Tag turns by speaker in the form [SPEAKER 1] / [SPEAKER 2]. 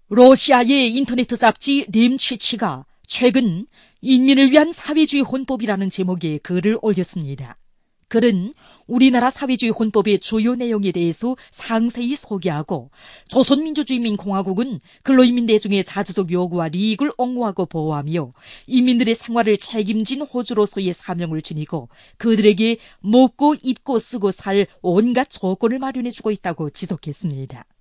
[SPEAKER 1] 러시아의 인터넷 잡지 림취치가 최근 인민을 위한 사회주의 혼법이라는 제목의 글을 올렸습니다. 글은 우리나라 사회주의 혼법의 주요 내용에 대해서 상세히 소개하고 조선민주주의민공화국은 근로인민 대중의 자주적 요구와利益을 옹호하고 보호하며 인민들의 생활을 책임진 호주로서의 사명을 지니고 그들에게 먹고 입고 쓰고 살 온갖 조건을 마련해주고 있다고 지적했습니다.